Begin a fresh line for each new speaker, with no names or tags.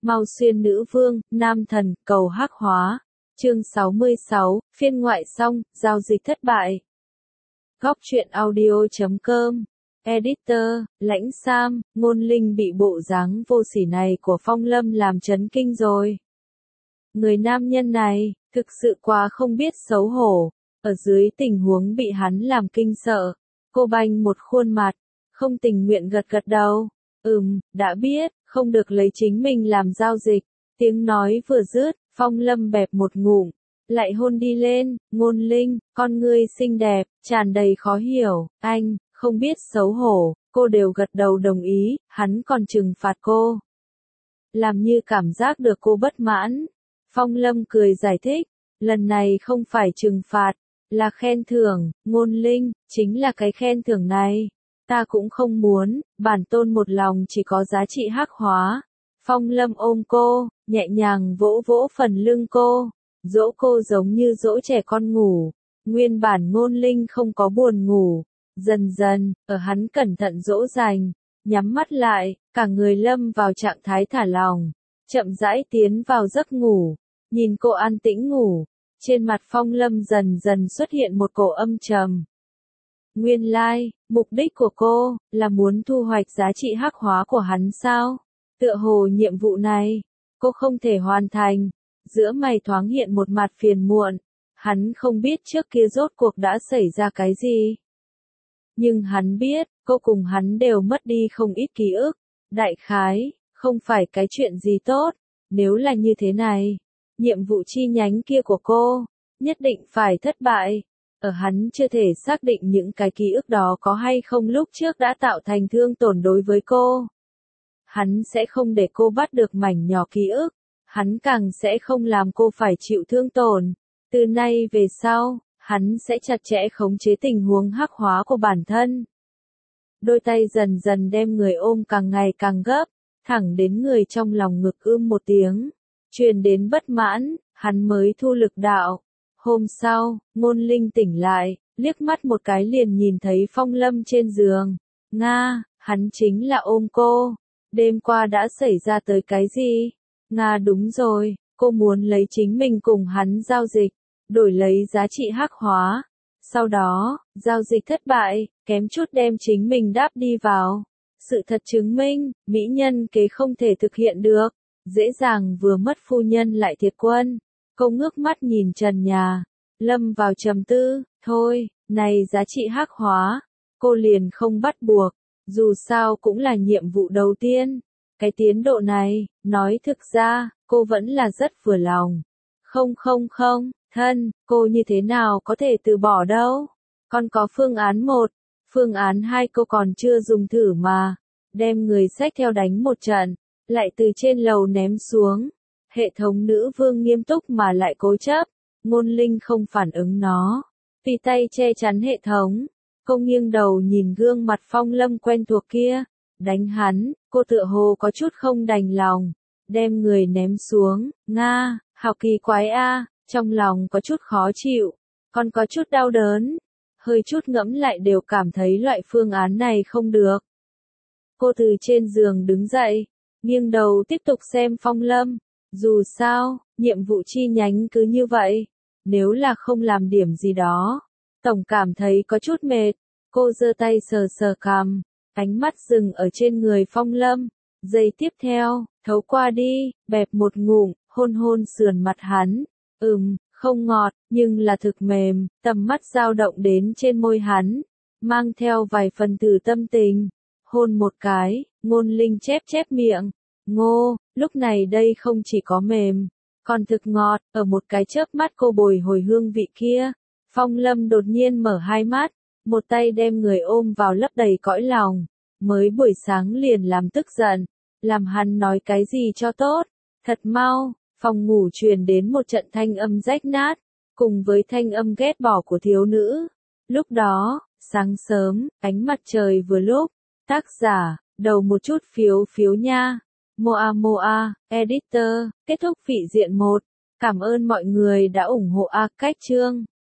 Mau Xuyên nữ vương, nam thần, cầu hắc hóa. Chương 66, phiên ngoại xong, giao dịch thất bại. Góc truyện audio.com. Editor, Lãnh Sam, Ngôn Linh bị bộ dáng vô sỉ này của Phong Lâm làm chấn kinh rồi. Người nam nhân này, thực sự quá không biết xấu hổ. Ở dưới tình huống bị hắn làm kinh sợ, cô banh một khuôn mặt, không tình nguyện gật gật đầu. Đã biết, không được lấy chính mình làm giao dịch. Tiếng nói vừa dứt, Phong Lâm bẹp một ngụm, lại hôn đi lên. Ngôn Linh, con ngươi xinh đẹp, tràn đầy khó hiểu. Anh, không biết xấu hổ. Cô đều gật đầu đồng ý, hắn còn trừng phạt cô. Làm như cảm giác được cô bất mãn. Phong Lâm cười giải thích, lần này không phải trừng phạt, là khen thưởng. Ngôn Linh, chính là cái khen thưởng này. Ta cũng không muốn, bản tôn một lòng chỉ có giá trị hắc hóa. Phong Lâm ôm cô, nhẹ nhàng vỗ vỗ phần lưng cô, dỗ cô giống như dỗ trẻ con ngủ. Nguyên bản Ngôn Linh không có buồn ngủ, dần dần, ở hắn cẩn thận dỗ dành, nhắm mắt lại, cả người lâm vào trạng thái thả lỏng, chậm rãi tiến vào giấc ngủ, nhìn cô an tĩnh ngủ, trên mặt Phong Lâm dần dần xuất hiện một cổ âm trầm. Nguyên lai, mục đích của cô, là muốn thu hoạch giá trị hắc hóa của hắn sao? Tựa hồ nhiệm vụ này, cô không thể hoàn thành. Giữa mày thoáng hiện một mặt phiền muộn. Hắn không biết trước kia rốt cuộc đã xảy ra cái gì. Nhưng hắn biết, cô cùng hắn đều mất đi không ít ký ức. Đại khái, không phải cái chuyện gì tốt. Nếu là như thế này, nhiệm vụ chi nhánh kia của cô, nhất định phải thất bại. Ở hắn chưa thể xác định những cái ký ức đó có hay không lúc trước đã tạo thành thương tổn đối với cô. Hắn sẽ không để cô bắt được mảnh nhỏ ký ức. Hắn càng sẽ không làm cô phải chịu thương tổn. Từ nay về sau, hắn sẽ chặt chẽ khống chế tình huống hắc hóa của bản thân. Đôi tay dần dần đem người ôm càng ngày càng gấp, thẳng đến người trong lòng ngực một tiếng. Truyền đến bất mãn, hắn mới thu lực đạo. Hôm sau, Ngôn Linh tỉnh lại, liếc mắt một cái liền nhìn thấy Phong Lâm trên giường. Nga, hắn chính là ôm cô. Đêm qua đã xảy ra tới cái gì? Nga đúng rồi, cô muốn lấy chính mình cùng hắn giao dịch, đổi lấy giá trị hắc hóa. Sau đó, giao dịch thất bại, kém chút đem chính mình đáp đi vào. Sự thật chứng minh, mỹ nhân kế không thể thực hiện được. Dễ dàng vừa mất phu nhân lại thiệt quân. Cô ngước mắt nhìn trần nhà, lâm vào trầm tư. Thôi, này giá trị hắc hóa, cô liền không bắt buộc. Dù sao cũng là nhiệm vụ đầu tiên. Cái tiến độ này, nói thực ra, cô vẫn là rất vừa lòng. Không, thân, cô như thế nào có thể từ bỏ đâu. Còn có phương án 1, phương án 2 cô còn chưa dùng thử mà. Đem người xách theo đánh một trận, lại từ trên lầu ném xuống. Hệ thống nữ vương nghiêm túc mà lại cố chấp. Ngôn Linh không phản ứng nó, vì tay che chắn hệ thống. Cô nghiêng đầu nhìn gương mặt Phong Lâm quen thuộc kia. Đánh hắn, cô tựa hồ có chút không đành lòng. Đem người ném xuống. Nga, hào kỳ quái a. Trong lòng có chút khó chịu, còn có chút đau đớn. Hơi chút ngẫm lại đều cảm thấy loại phương án này không được. Cô từ trên giường đứng dậy, nghiêng đầu tiếp tục xem Phong Lâm. Dù sao, nhiệm vụ chi nhánh cứ như vậy. Nếu là không làm điểm gì đó, tổng cảm thấy có chút mệt. Cô giơ tay sờ sờ cằm, ánh mắt dừng ở trên người Phong Lâm. Giây tiếp theo, thấu qua đi, bẹp một ngụm, hôn hôn sườn mặt hắn. Không ngọt, nhưng là thực mềm, tầm mắt dao động đến trên môi hắn, mang theo vài phần từ tâm tình. Hôn một cái, Ngôn Linh chép miệng. Ngô, lúc này đây không chỉ có mềm, còn thực ngọt. Ở một cái chớp mắt cô bồi hồi hương vị kia, Phong Lâm đột nhiên mở hai mắt, một tay đem người ôm vào lấp đầy cõi lòng. Mới buổi sáng liền làm tức giận, làm hắn nói cái gì cho tốt. Thật mau, phòng ngủ truyền đến một trận thanh âm rách nát, cùng với thanh âm ghét bỏ của thiếu nữ. Lúc đó, sáng sớm, ánh mặt trời vừa lúc. Tác giả, đầu một chút phiếu nha. Moa, editor, kết thúc vị diện 1. Cảm ơn mọi người đã ủng hộ cách chương.